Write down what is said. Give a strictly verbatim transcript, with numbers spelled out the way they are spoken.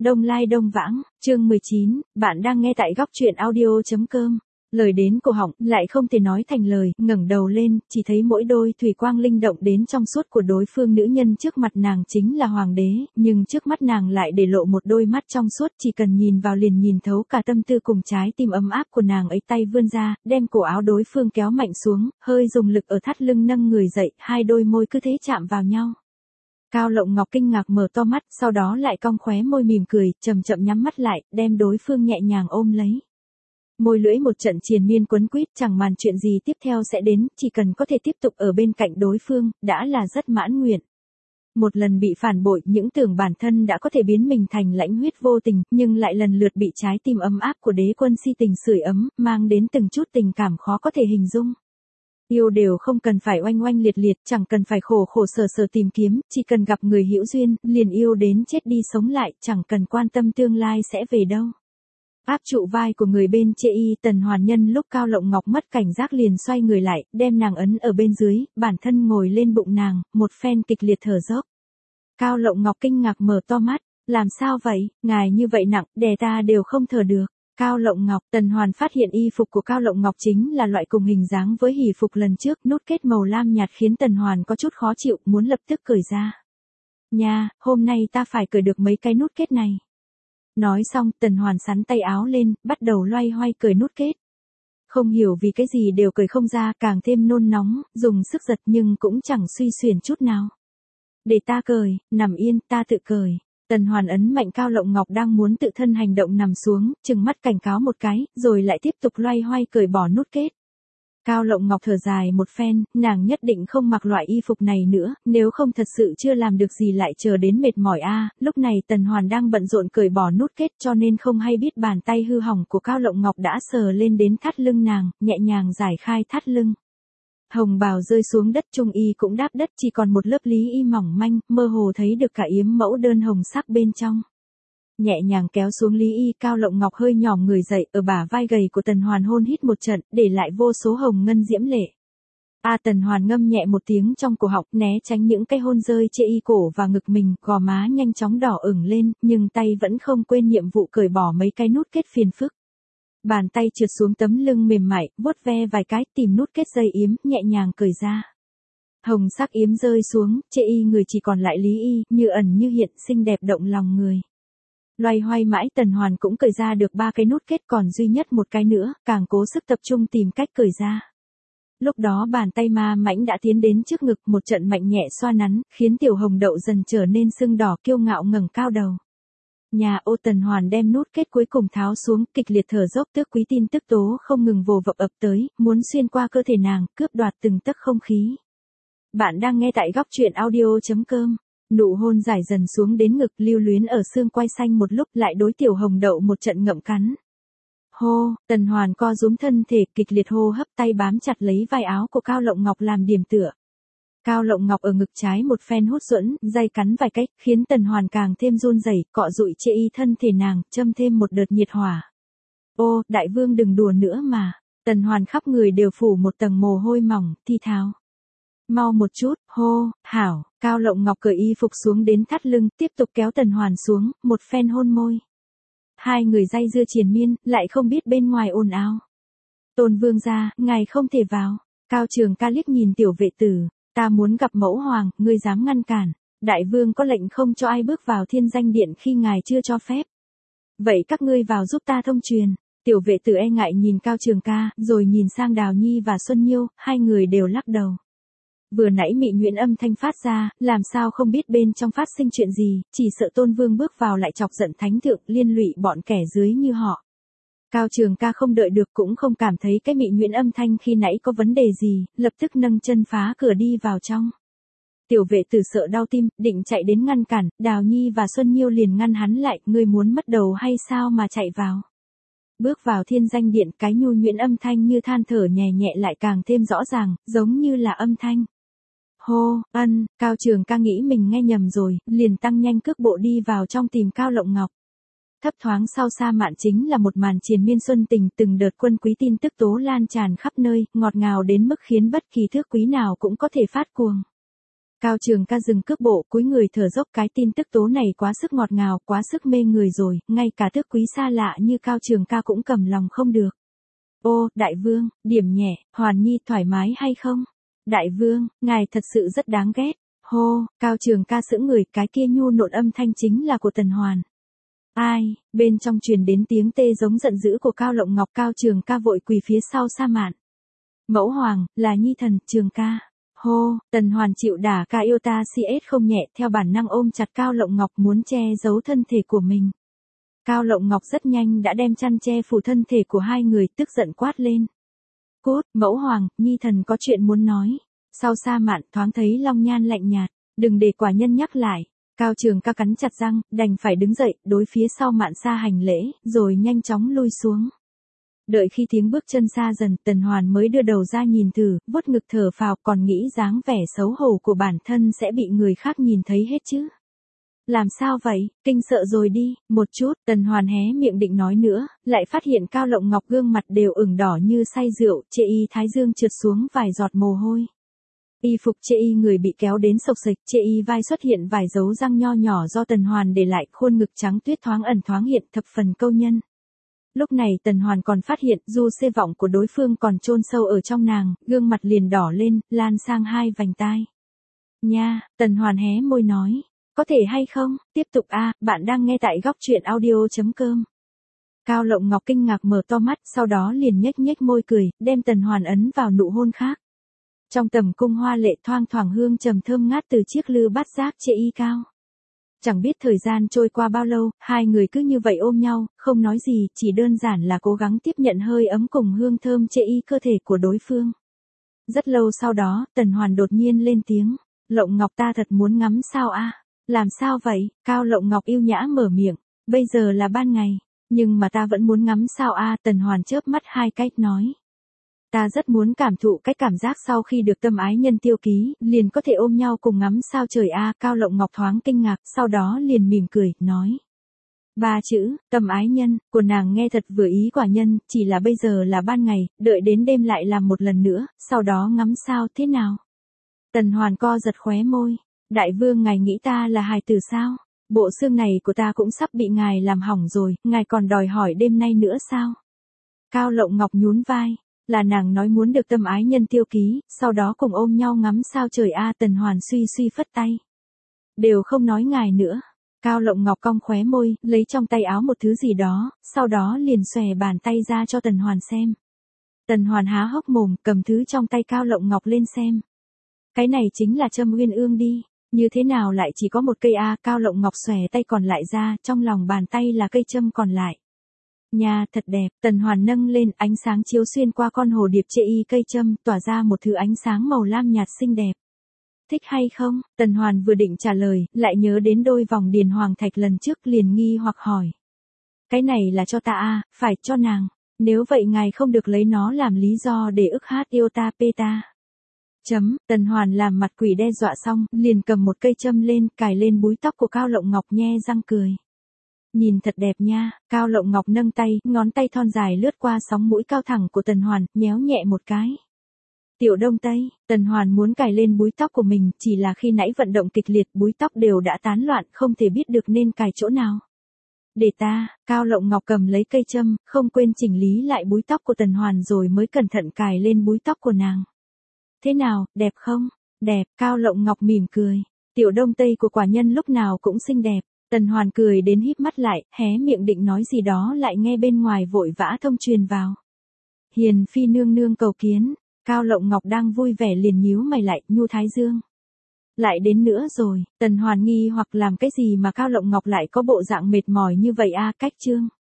Đông Lai Đông Vãng, chương mười chín, bạn đang nghe tại góc truyện audio chấm com. Lời đến cổ họng, lại không thể nói thành lời, ngẩng đầu lên, chỉ thấy mỗi đôi thủy quang linh động đến trong suốt của đối phương nữ nhân trước mặt nàng chính là hoàng đế, nhưng trước mắt nàng lại để lộ một đôi mắt trong suốt, chỉ cần nhìn vào liền nhìn thấu cả tâm tư cùng trái tim ấm áp của nàng ấy. Tay vươn ra, đem cổ áo đối phương kéo mạnh xuống, hơi dùng lực ở thắt lưng nâng người dậy, hai đôi môi cứ thế chạm vào nhau. Cao Lộng Ngọc kinh ngạc mở to mắt, sau đó lại cong khóe môi mỉm cười, chậm chậm nhắm mắt lại, đem đối phương nhẹ nhàng ôm lấy. Môi lưỡi một trận triền miên quấn quýt, chẳng màn chuyện gì tiếp theo sẽ đến, chỉ cần có thể tiếp tục ở bên cạnh đối phương, đã là rất mãn nguyện. Một lần bị phản bội, những tưởng bản thân đã có thể biến mình thành lãnh huyết vô tình, nhưng lại lần lượt bị trái tim ấm áp của đế quân si tình sưởi ấm, mang đến từng chút tình cảm khó có thể hình dung. Yêu đều không cần phải oanh oanh liệt liệt, chẳng cần phải khổ khổ sở sở tìm kiếm, chỉ cần gặp người hữu duyên, liền yêu đến chết đi sống lại, chẳng cần quan tâm tương lai sẽ về đâu. Áp trụ vai của người bên chê y, Tần Hoàn nhân lúc Cao Lộng Ngọc mất cảnh giác liền xoay người lại, đem nàng ấn ở bên dưới, bản thân ngồi lên bụng nàng, một phen kịch liệt thở dốc. Cao Lộng Ngọc kinh ngạc mở to mắt, làm sao vậy, ngài như vậy nặng, đè ta đều không thở được. Cao Lộng Ngọc, Tần Hoàn phát hiện y phục của Cao Lộng Ngọc chính là loại cùng hình dáng với hỷ phục lần trước, nút kết màu lam nhạt khiến Tần Hoàn có chút khó chịu, muốn lập tức cởi ra. Nha, hôm nay ta phải cởi được mấy cái nút kết này. Nói xong, Tần Hoàn sắn tay áo lên, bắt đầu loay hoay cởi nút kết. Không hiểu vì cái gì đều cởi không ra, càng thêm nôn nóng, dùng sức giật nhưng cũng chẳng suy xuyển chút nào. Để ta cởi, nằm yên, ta tự cởi. Tần Hoàn ấn mạnh Cao Lộng Ngọc đang muốn tự thân hành động nằm xuống, trừng mắt cảnh cáo một cái, rồi lại tiếp tục loay hoay cởi bỏ nút kết. Cao Lộng Ngọc thở dài một phen, nàng nhất định không mặc loại y phục này nữa, nếu không thật sự chưa làm được gì lại chờ đến mệt mỏi a. À, lúc này Tần Hoàn đang bận rộn cởi bỏ nút kết cho nên không hay biết bàn tay hư hỏng của Cao Lộng Ngọc đã sờ lên đến thắt lưng nàng, nhẹ nhàng giải khai thắt lưng. Hồng bào rơi xuống đất, trung y cũng đáp đất, chỉ còn một lớp lý y mỏng manh, mơ hồ thấy được cả yếm mẫu đơn hồng sắc bên trong. Nhẹ nhàng kéo xuống lý y, Cao Lộng Ngọc hơi nhòm người dậy, ở bả vai gầy của Tần Hoàn hôn hít một trận, để lại vô số hồng ngân diễm lệ. A à, Tần Hoàn ngâm nhẹ một tiếng trong cổ họng, né tránh những cái hôn rơi chê y cổ và ngực mình, gò má nhanh chóng đỏ ửng lên, nhưng tay vẫn không quên nhiệm vụ cởi bỏ mấy cái nút kết phiền phức. Bàn tay trượt xuống tấm lưng mềm mại, vuốt ve vài cái, tìm nút kết dây yếm, nhẹ nhàng cởi ra. Hồng sắc yếm rơi xuống, chê y người chỉ còn lại lý y, như ẩn như hiện, xinh đẹp động lòng người. Loay hoay mãi, Tần Hoàn cũng cởi ra được ba cái nút kết, còn duy nhất một cái nữa, càng cố sức tập trung tìm cách cởi ra. Lúc đó bàn tay ma mãnh đã tiến đến trước ngực, một trận mạnh nhẹ xoa nắn, khiến tiểu hồng đậu dần trở nên sưng đỏ, kiêu ngạo ngẩng cao đầu. Nhà ô Tần Hoàn đem nút kết cuối cùng tháo xuống, kịch liệt thở dốc, tước quý tin tức tố không ngừng vồ vập ập tới, muốn xuyên qua cơ thể nàng, cướp đoạt từng tấc không khí. Bạn đang nghe tại góc truyện audio chấm com. Nụ hôn dài dần xuống đến ngực, lưu luyến ở xương quai xanh một lúc, lại đối tiểu hồng đậu một trận ngậm cắn. Hô, Tần Hoàn co rúm thân thể, kịch liệt hô hấp, tay bám chặt lấy vai áo của Cao Lộng Ngọc làm điểm tựa. Cao Lộng Ngọc ở ngực trái một phen hút duẫn, dây cắn vài cách, khiến Tần Hoàn càng thêm run rẩy, cọ dụi chê y thân thể nàng, châm thêm một đợt nhiệt hỏa. Ô, đại vương đừng đùa nữa mà. Tần Hoàn khắp người đều phủ một tầng mồ hôi mỏng, thi tháo. Mau một chút, hô, hảo. Cao Lộng Ngọc cởi y phục xuống đến thắt lưng, tiếp tục kéo Tần Hoàn xuống, một phen hôn môi. Hai người day dưa triền miên, lại không biết bên ngoài ồn ào. Tôn vương gia, ngài không thể vào. Cao Trường Ca liếc nhìn tiểu vệ tử, ta muốn gặp mẫu hoàng, ngươi dám ngăn cản. Đại vương có lệnh không cho ai bước vào thiên danh điện khi ngài chưa cho phép. Vậy các ngươi vào giúp ta thông truyền. Tiểu vệ tử e ngại nhìn Cao Trường Ca, rồi nhìn sang Đào Nhi và Xuân Nhiêu, hai người đều lắc đầu. Vừa nãy mị nhuyễn âm thanh phát ra, làm sao không biết bên trong phát sinh chuyện gì, chỉ sợ Tôn Vương bước vào lại chọc giận thánh thượng, liên lụy bọn kẻ dưới như họ. Cao Trường Ca không đợi được cũng không cảm thấy cái mị nhuyễn âm thanh khi nãy có vấn đề gì, lập tức nâng chân phá cửa đi vào trong. Tiểu vệ tử sợ đau tim, định chạy đến ngăn cản, Đào Nhi và Xuân Nhiêu liền ngăn hắn lại, ngươi muốn mất đầu hay sao mà chạy vào. Bước vào thiên danh điện, cái nhu nhuyễn âm thanh như than thở nhẹ nhẹ lại càng thêm rõ ràng, giống như là âm thanh. Hô, ân, Cao Trường Ca nghĩ mình nghe nhầm rồi, liền tăng nhanh cước bộ đi vào trong tìm Cao Lộng Ngọc. Thấp thoáng sau xa mạn chính là một màn triền miên xuân tình, từng đợt quân quý tin tức tố lan tràn khắp nơi, ngọt ngào đến mức khiến bất kỳ thước quý nào cũng có thể phát cuồng. Cao Trường Ca dừng cước bộ, cúi người thở dốc, cái tin tức tố này quá sức ngọt ngào, quá sức mê người rồi, ngay cả tước quý xa lạ như Cao Trường Ca cũng cầm lòng không được. Ô, đại vương, điểm nhẹ, Hoàn Nhi thoải mái hay không? Đại vương, ngài thật sự rất đáng ghét. Hô, Cao Trường Ca sững người, cái kia nhu nộn âm thanh chính là của Tần Hoàn. Ai, bên trong truyền đến tiếng tê giống giận dữ của Cao Lộng Ngọc. Cao Trường Ca vội quỳ phía sau Sa Mạn. Mẫu hoàng, là nhi thần, Trường Ca. Hô, Tần Hoàn chịu đả ca yêu ta si ết không nhẹ, theo bản năng ôm chặt Cao Lộng Ngọc muốn che giấu thân thể của mình. Cao Lộng Ngọc rất nhanh đã đem chăn che phủ thân thể của hai người, tức giận quát lên. Cút, mẫu hoàng, nhi thần có chuyện muốn nói. Sau Sa Mạn thoáng thấy Long Nhan lạnh nhạt, đừng để quả nhân nhắc lại. Cao Trường Ca cắn chặt răng, đành phải đứng dậy, đối phía sau Mạn Sa hành lễ, rồi nhanh chóng lui xuống. Đợi khi tiếng bước chân xa dần, Tần Hoàn mới đưa đầu ra nhìn thử, vuốt ngực thở phào, còn nghĩ dáng vẻ xấu hổ của bản thân sẽ bị người khác nhìn thấy hết chứ. Làm sao vậy, kinh sợ rồi đi, một chút, Tần Hoàn hé miệng định nói nữa, lại phát hiện Cao Lộng Ngọc gương mặt đều ửng đỏ như say rượu, chê y thái dương trượt xuống vài giọt mồ hôi. Y phục chê y người bị kéo đến sộc sạch, chê y vai xuất hiện vài dấu răng nho nhỏ do Tần Hoàn để lại, khuôn ngực trắng tuyết thoáng ẩn thoáng hiện, thập phần câu nhân. Lúc này Tần Hoàn còn phát hiện du xê vọng của đối phương còn chôn sâu ở trong nàng, gương mặt liền đỏ lên, lan sang hai vành tai. Nha, Tần Hoàn hé môi nói, có thể hay không, tiếp tục a, bạn đang nghe tại góc truyện audio chấm com. Cao Lộng Ngọc kinh ngạc mở to mắt, sau đó liền nhếch nhếch môi cười, đem Tần Hoàn ấn vào nụ hôn khác. Trong tầm cung hoa lệ thoang thoảng hương trầm thơm ngát từ chiếc lư bát giác chê y cao. Chẳng biết thời gian trôi qua bao lâu, hai người cứ như vậy ôm nhau, không nói gì, chỉ đơn giản là cố gắng tiếp nhận hơi ấm cùng hương thơm chê y cơ thể của đối phương. Rất lâu sau đó, Tần Hoàn đột nhiên lên tiếng, Lộng Ngọc ta thật muốn ngắm sao a. Làm sao vậy? Cao Lộng Ngọc yêu nhã mở miệng, bây giờ là ban ngày, nhưng mà ta vẫn muốn ngắm sao a. Tần Hoàn chớp mắt hai cách nói. Ta rất muốn cảm thụ cái cảm giác sau khi được tâm ái nhân tiêu ký, liền có thể ôm nhau cùng ngắm sao trời a. Cao Lộng Ngọc thoáng kinh ngạc, sau đó liền mỉm cười, nói. Ba chữ, tâm ái nhân, của nàng nghe thật vừa ý quả nhân, chỉ là bây giờ là ban ngày, đợi đến đêm lại làm một lần nữa, sau đó ngắm sao thế nào? Tần Hoàn co giật khóe môi, đại vương ngài nghĩ ta là hài tử sao? Bộ xương này của ta cũng sắp bị ngài làm hỏng rồi, ngài còn đòi hỏi đêm nay nữa sao? Cao Lộng Ngọc nhún vai. Là nàng nói muốn được tâm ái nhân tiêu ký, sau đó cùng ôm nhau ngắm sao trời a. Tần Hoàn suy suy phất tay. Đều không nói ngài nữa. Cao Lộng Ngọc cong khóe môi, lấy trong tay áo một thứ gì đó, sau đó liền xòe bàn tay ra cho Tần Hoàn xem. Tần Hoàn há hốc mồm, cầm thứ trong tay Cao Lộng Ngọc lên xem. Cái này chính là châm uyên ương đi, như thế nào lại chỉ có một cây a? Cao Lộng Ngọc xòe tay còn lại ra, trong lòng bàn tay là cây châm còn lại. Nha, thật đẹp, Tần Hoàn nâng lên, ánh sáng chiếu xuyên qua con hồ điệp chê y cây châm, tỏa ra một thứ ánh sáng màu lam nhạt xinh đẹp. Thích hay không? Tần Hoàn vừa định trả lời, lại nhớ đến đôi vòng điền hoàng thạch lần trước liền nghi hoặc hỏi. Cái này là cho ta à, phải cho nàng, nếu vậy ngài không được lấy nó làm lý do để ức hát yêu ta pê ta. Chấm, Tần Hoàn làm mặt quỷ đe dọa xong, liền cầm một cây châm lên, cài lên búi tóc của Cao Lộng Ngọc nhe răng cười. Nhìn thật đẹp nha, Cao Lộng Ngọc nâng tay, ngón tay thon dài lướt qua sóng mũi cao thẳng của Tần Hoàn, nhéo nhẹ một cái. Tiểu Đông Tây, Tần Hoàn muốn cài lên búi tóc của mình, chỉ là khi nãy vận động kịch liệt búi tóc đều đã tán loạn, không thể biết được nên cài chỗ nào. Để ta, Cao Lộng Ngọc cầm lấy cây châm, không quên chỉnh lý lại búi tóc của Tần Hoàn rồi mới cẩn thận cài lên búi tóc của nàng. Thế nào, đẹp không? Đẹp, Cao Lộng Ngọc mỉm cười. Tiểu Đông Tây của quả nhân lúc nào cũng xinh đẹp. Tần Hoàn cười đến híp mắt lại, hé miệng định nói gì đó lại nghe bên ngoài vội vã thông truyền vào. Hiền phi nương nương cầu kiến. Cao Lộng Ngọc đang vui vẻ liền nhíu mày lại, nhu thái dương. Lại đến nữa rồi, Tần Hoàn nghi hoặc làm cái gì mà Cao Lộng Ngọc lại có bộ dạng mệt mỏi như vậy a. Cách chương.